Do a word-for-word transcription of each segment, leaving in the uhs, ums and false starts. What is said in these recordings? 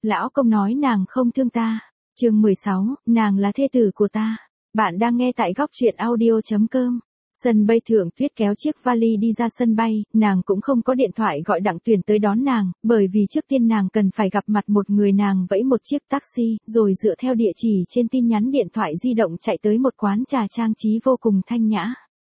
Lão công nói nàng không thương ta. Chương mười sáu, nàng là thê tử của ta. Bạn đang nghe tại góc truyện audio chấm com. Sân bay Thượng Tuyết kéo chiếc vali đi ra sân bay, nàng cũng không có điện thoại gọi Đặng Tuyền tới đón nàng, bởi vì trước tiên nàng cần phải gặp mặt một người, nàng vẫy một chiếc taxi, rồi dựa theo địa chỉ trên tin nhắn điện thoại di động chạy tới một quán trà trang trí vô cùng thanh nhã.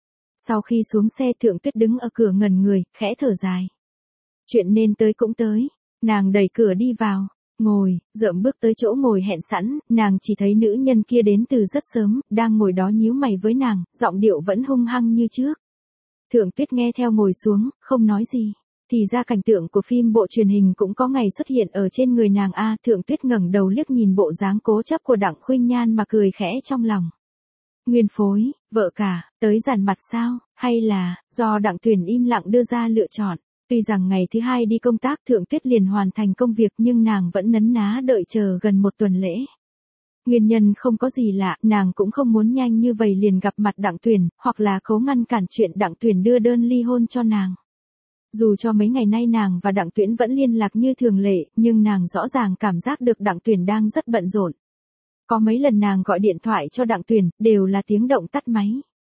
Sau khi xuống xe, Thượng Tuyết đứng ở cửa ngẩn người, khẽ thở dài. Chuyện nên tới cũng tới, nàng đẩy cửa đi vào. Ngồi, dợm bước tới chỗ ngồi hẹn sẵn, nàng chỉ thấy nữ nhân kia đến từ rất sớm, đang ngồi đó nhíu mày với nàng, giọng điệu vẫn hung hăng như trước. Thượng Tuyết nghe theo ngồi xuống, không nói gì. Thì ra cảnh tượng của phim bộ truyền hình cũng có ngày xuất hiện ở trên người nàng a. Thượng Tuyết ngẩng đầu liếc nhìn bộ dáng cố chấp của Đặng Khuynh Nhan mà cười khẽ trong lòng. Nguyên phối, vợ cả, tới dàn mặt sao, hay là, do Đặng Tuyền im lặng đưa ra lựa chọn. Tuy rằng ngày thứ hai đi công tác Thượng Tuyết liền hoàn thành công việc, nhưng nàng vẫn nấn ná đợi chờ gần một tuần lễ. Nguyên nhân không có gì lạ, nàng cũng không muốn nhanh như vậy liền gặp mặt Đặng Tuyền, hoặc là cố ngăn cản chuyện Đặng Tuyền đưa đơn ly hôn cho nàng. Dù cho mấy ngày nay nàng và Đặng Tuyễn vẫn liên lạc như thường lệ, nhưng nàng rõ ràng cảm giác được Đặng Tuyền đang rất bận rộn. Có mấy lần nàng gọi điện thoại cho Đặng Tuyền, đều là tiếng động tắt máy.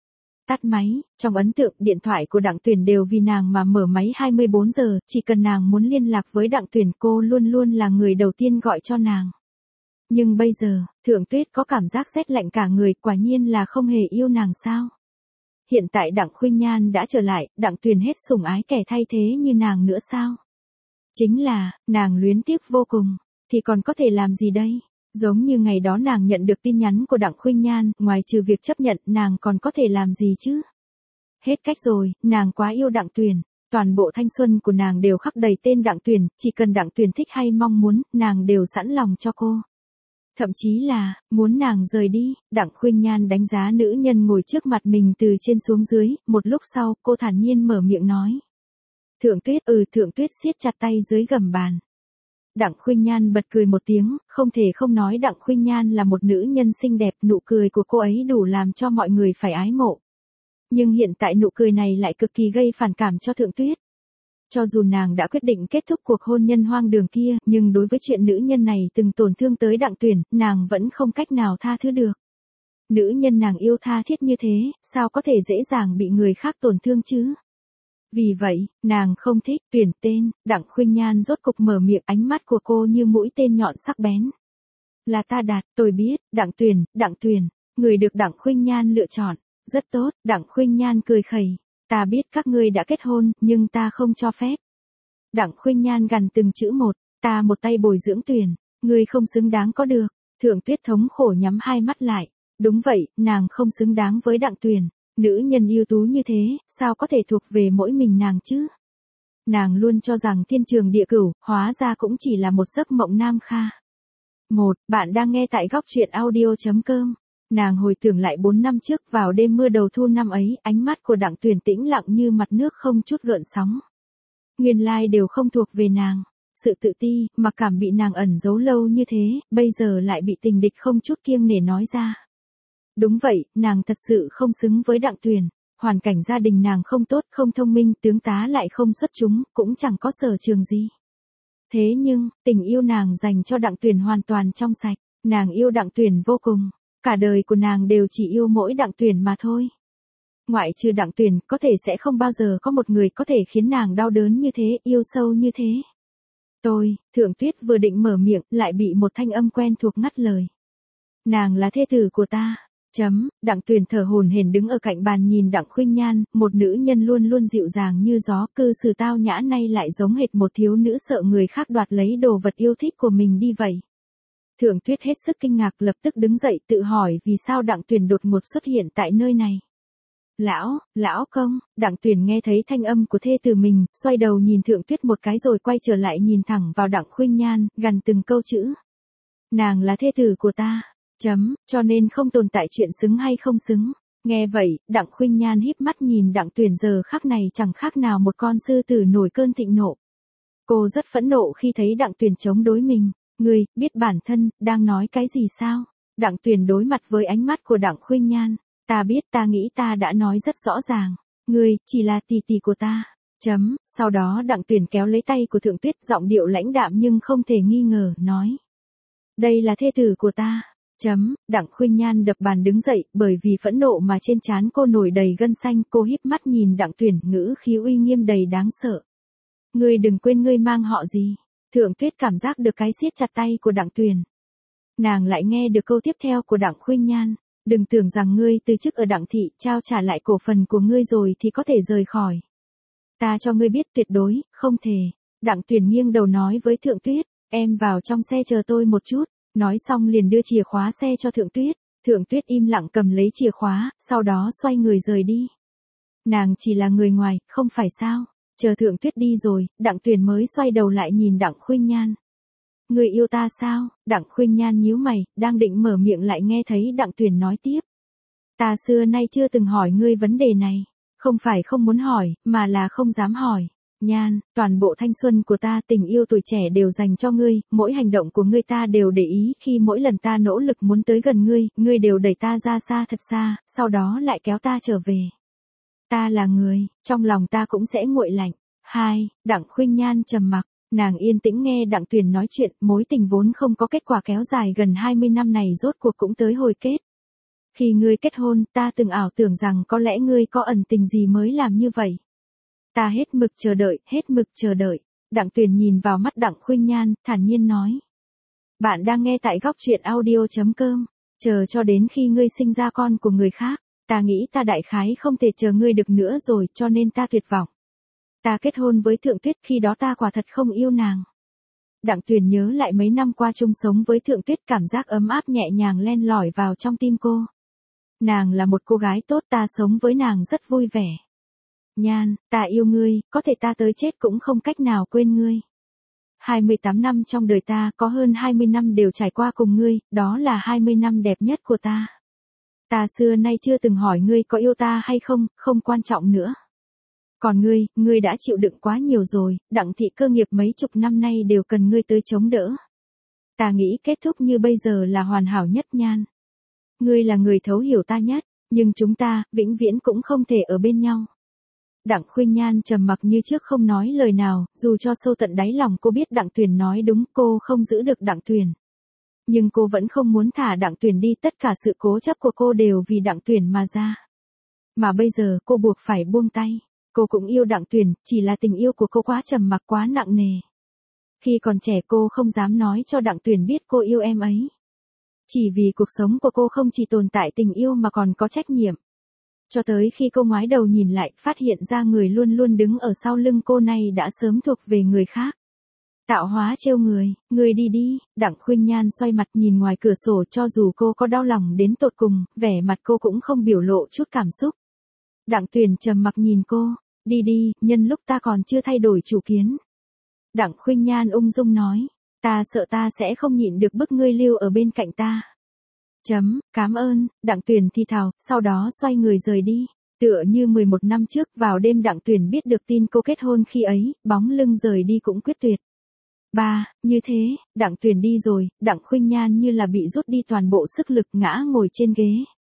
Tắt máy, trong ấn tượng điện thoại của Đặng Tuyền đều vì nàng mà mở máy hai mươi bốn giờ, chỉ cần nàng muốn liên lạc với Đặng Tuyền cô luôn luôn là người đầu tiên gọi cho nàng. Nhưng bây giờ, Thượng Tuyết có cảm giác rét lạnh cả người, quả nhiên là không hề yêu nàng sao. Hiện tại Đặng Khuynh Nhan đã trở lại, Đặng Tuyền hết sủng ái kẻ thay thế như nàng nữa sao? Chính là, nàng luyến tiếc vô cùng, thì còn có thể làm gì đây? Giống như ngày đó nàng nhận được tin nhắn của Đặng Khuynh Nhan, ngoài trừ việc chấp nhận, nàng còn có thể làm gì chứ? Hết cách rồi, nàng quá yêu Đặng Tuyền, toàn bộ thanh xuân của nàng đều khắc đầy tên Đặng Tuyền, chỉ cần Đặng Tuyền thích hay mong muốn, nàng đều sẵn lòng cho cô. Thậm chí là, muốn nàng rời đi. Đặng Khuynh Nhan đánh giá nữ nhân ngồi trước mặt mình từ trên xuống dưới, một lúc sau, cô thản nhiên mở miệng nói. Thượng Tuyết, ừ. Thượng Tuyết siết chặt tay dưới gầm bàn. Đặng Khuynh Nhan bật cười một tiếng, không thể không nói Đặng Khuynh Nhan là một nữ nhân xinh đẹp, nụ cười của cô ấy đủ làm cho mọi người phải ái mộ. Nhưng hiện tại nụ cười này lại cực kỳ gây phản cảm cho Thượng Tuyết. Cho dù nàng đã quyết định kết thúc cuộc hôn nhân hoang đường kia, nhưng đối với chuyện nữ nhân này từng tổn thương tới Đặng Tuyền, nàng vẫn không cách nào tha thứ được. Nữ nhân nàng yêu tha thiết như thế, sao có thể dễ dàng bị người khác tổn thương chứ? Vì vậy, nàng không thích. Tuyển tên. Đặng Khuynh Nhan rốt cục mở miệng, ánh mắt của cô như mũi tên nhọn sắc bén. Là ta Đạt, tôi biết. Đặng Tuyền, Đặng Tuyền, người được Đặng Khuynh Nhan lựa chọn. Rất tốt. Đặng Khuynh Nhan cười khẩy. Ta biết các ngươi đã kết hôn, nhưng ta không cho phép. Đặng Khuynh Nhan gằn từng chữ một. Ta một tay bồi dưỡng Tuyền, ngươi không xứng đáng có được. Thượng Tuyết thống khổ nhắm hai mắt lại. Đúng vậy, nàng không xứng đáng với Đặng Tuyền. Nữ nhân ưu tú như thế, sao có thể thuộc về mỗi mình nàng chứ? Nàng luôn cho rằng thiên trường địa cửu, hóa ra cũng chỉ là một giấc mộng nam kha. Một, bạn đang nghe tại góc truyện audio chấm com. Nàng hồi tưởng lại bốn năm trước, vào đêm mưa đầu thu năm ấy, ánh mắt của Đặng Tuyền tĩnh lặng như mặt nước không chút gợn sóng. Nguyên lai đều không thuộc về nàng. Sự tự ti, mặc cảm bị nàng ẩn giấu lâu như thế, bây giờ lại bị tình địch không chút kiêng nể nói ra. Đúng vậy, nàng thật sự không xứng với Đặng Tuyền. Hoàn cảnh gia đình nàng không tốt, không thông minh, tướng tá lại không xuất chúng, cũng chẳng có sở trường gì. Thế nhưng, tình yêu nàng dành cho Đặng Tuyền hoàn toàn trong sạch. Nàng yêu Đặng Tuyền vô cùng. Cả đời của nàng đều chỉ yêu mỗi Đặng Tuyền mà thôi. Ngoại trừ Đặng Tuyền, có thể sẽ không bao giờ có một người có thể khiến nàng đau đớn như thế, yêu sâu như thế. Tôi, Thượng Tuyết vừa định mở miệng, lại bị một thanh âm quen thuộc ngắt lời. Nàng là thê tử của ta. Chấm, Đặng Tuyền thở hổn hển đứng ở cạnh bàn nhìn Đặng Khuynh Nhan, một nữ nhân luôn luôn dịu dàng như gió, cư xử tao nhã, nay lại giống hệt một thiếu nữ sợ người khác đoạt lấy đồ vật yêu thích của mình đi vậy. Thượng Tuyết hết sức kinh ngạc, lập tức đứng dậy tự hỏi vì sao Đặng Tuyền đột ngột xuất hiện tại nơi này. Lão, lão công. Đặng Tuyền nghe thấy thanh âm của thê tử mình, xoay đầu nhìn Thượng Tuyết một cái rồi quay trở lại nhìn thẳng vào Đặng Khuynh Nhan, gằn từng câu chữ. Nàng là thê tử của ta. Chấm, cho nên không tồn tại chuyện xứng hay không xứng. Nghe vậy, Đặng Khuynh Nhan híp mắt nhìn Đặng Tuyền, giờ khắc này chẳng khác nào một con sư tử nổi cơn thịnh nộ. Cô rất phẫn nộ khi thấy Đặng Tuyền chống đối mình. Ngươi, biết bản thân, đang nói cái gì sao? Đặng Tuyền đối mặt với ánh mắt của Đặng Khuynh Nhan. Ta biết, ta nghĩ ta đã nói rất rõ ràng. Ngươi, chỉ là tỷ tỷ của ta. Chấm, sau đó Đặng Tuyển kéo lấy tay của Thượng Tuyết, giọng điệu lãnh đạm nhưng không thể nghi ngờ, nói. Đây là thê tử của ta. Chấm, Đặng Khuynh Nhan đập bàn đứng dậy, bởi vì phẫn nộ mà trên trán cô nổi đầy gân xanh, cô híp mắt nhìn Đặng Tuyển, ngữ khí uy nghiêm đầy đáng sợ. Ngươi đừng quên ngươi mang họ gì. Thượng Tuyết cảm giác được cái siết chặt tay của Đặng Tuyển. Nàng lại nghe được câu tiếp theo của Đặng Khuynh Nhan. Đừng tưởng rằng ngươi từ chức ở Đặng thị, trao trả lại cổ phần của ngươi rồi thì có thể rời khỏi. Ta cho ngươi biết tuyệt đối, không thể. Đặng Tuyển nghiêng đầu nói với Thượng Tuyết, em vào trong xe chờ tôi một chút. Nói xong liền đưa chìa khóa xe cho Thượng Tuyết. Thượng Tuyết im lặng cầm lấy chìa khóa, sau đó xoay người rời đi. Nàng chỉ là người ngoài, không phải sao? Chờ Thượng Tuyết đi rồi, Đặng Tuyển mới xoay đầu lại nhìn Đặng Khuynh Nhan. Người yêu ta sao? Đặng Khuynh Nhan nhíu mày, đang định mở miệng lại nghe thấy Đặng Tuyển nói tiếp. Ta xưa nay chưa từng hỏi ngươi vấn đề này. Không phải không muốn hỏi, mà là không dám hỏi. Nhan, toàn bộ thanh xuân của ta, tình yêu tuổi trẻ đều dành cho ngươi, mỗi hành động của ngươi ta đều để ý, khi mỗi lần ta nỗ lực muốn tới gần ngươi, ngươi đều đẩy ta ra xa thật xa, sau đó lại kéo ta trở về. Ta là người, trong lòng ta cũng sẽ nguội lạnh. Hai, Đặng Khuynh Nhan trầm mặc, nàng yên tĩnh nghe Đặng Tuyển nói chuyện, mối tình vốn không có kết quả kéo dài gần hai mươi năm này rốt cuộc cũng tới hồi kết. Khi ngươi kết hôn, ta từng ảo tưởng rằng có lẽ ngươi có ẩn tình gì mới làm như vậy. Ta hết mực chờ đợi, hết mực chờ đợi. Đặng Tuyển nhìn vào mắt Đặng Khuynh Nhan, thản nhiên nói. Bạn đang nghe tại góc truyện audio chấm com. Chờ cho đến khi ngươi sinh ra con của người khác. Ta nghĩ ta đại khái không thể chờ ngươi được nữa rồi, cho nên ta tuyệt vọng. Ta kết hôn với Thượng Tuyết, khi đó ta quả thật không yêu nàng. Đặng Tuyển nhớ lại mấy năm qua chung sống với Thượng Tuyết, cảm giác ấm áp nhẹ nhàng len lỏi vào trong tim cô. Nàng là một cô gái tốt, ta sống với nàng rất vui vẻ. Nhan, ta yêu ngươi, có thể ta tới chết cũng không cách nào quên ngươi. hai mươi tám năm trong đời ta, có hơn hai mươi năm đều trải qua cùng ngươi, đó là hai mươi năm đẹp nhất của ta. Ta xưa nay chưa từng hỏi ngươi có yêu ta hay không, không quan trọng nữa. Còn ngươi, ngươi đã chịu đựng quá nhiều rồi, Đặng thị cơ nghiệp mấy chục năm nay đều cần ngươi tới chống đỡ. Ta nghĩ kết thúc như bây giờ là hoàn hảo nhất. Nhan. Ngươi là người thấu hiểu ta nhất, nhưng chúng ta, vĩnh viễn cũng không thể ở bên nhau. Đặng Khuynh Nhan trầm mặc như trước không nói lời nào, dù cho sâu tận đáy lòng cô biết Đặng Tuyển nói đúng, cô không giữ được Đặng Tuyển. Nhưng cô vẫn không muốn thả Đặng Tuyển đi, tất cả sự cố chấp của cô đều vì Đặng Tuyển mà ra. Mà bây giờ cô buộc phải buông tay. Cô cũng yêu Đặng Tuyển, chỉ là tình yêu của cô quá trầm mặc, quá nặng nề. Khi còn trẻ cô không dám nói cho Đặng Tuyển biết cô yêu em ấy. Chỉ vì cuộc sống của cô không chỉ tồn tại tình yêu mà còn có trách nhiệm. Cho tới khi cô ngoái đầu nhìn lại, phát hiện ra người luôn luôn đứng ở sau lưng cô này đã sớm thuộc về người khác. Tạo hóa trêu người, người đi đi. Đặng Khuynh Nhan xoay mặt nhìn ngoài cửa sổ, cho dù cô có đau lòng đến tột cùng, vẻ mặt cô cũng không biểu lộ chút cảm xúc. Đặng Tuyển trầm mặc nhìn cô, đi đi, nhân lúc ta còn chưa thay đổi chủ kiến. Đặng Khuynh Nhan ung dung nói, ta sợ ta sẽ không nhịn được bức ngươi lưu ở bên cạnh ta. Chấm, cảm ơn. Đặng Tuyển thì thào, sau đó xoay người rời đi. Tựa như mười một năm trước, vào đêm Đặng Tuyển biết được tin cô kết hôn khi ấy, bóng lưng rời đi cũng quyết tuyệt. Ba, như thế, Đặng Tuyển đi rồi, Đặng Khuynh Nhan như là bị rút đi toàn bộ sức lực, ngã ngồi trên ghế.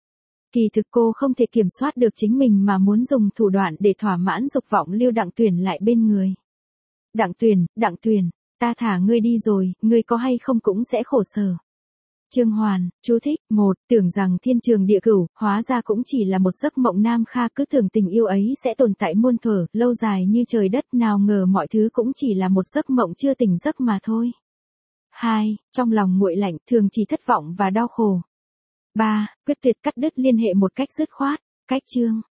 Kỳ thực cô không thể kiểm soát được chính mình mà muốn dùng thủ đoạn để thỏa mãn dục vọng lưu Đặng Tuyển lại bên người. Đặng Tuyển, Đặng Tuyển, ta thả ngươi đi rồi, ngươi có hay không cũng sẽ khổ sở. Trương Hoàn, chú thích, một, tưởng rằng thiên trường địa cửu, hóa ra cũng chỉ là một giấc mộng Nam Kha, cứ tưởng tình yêu ấy sẽ tồn tại muôn thuở, lâu dài như trời đất, nào ngờ mọi thứ cũng chỉ là một giấc mộng chưa tỉnh giấc mà thôi. Hai, trong lòng nguội lạnh, thường chỉ thất vọng và đau khổ. Ba, quyết tuyệt cắt đứt liên hệ một cách dứt khoát. Cách chương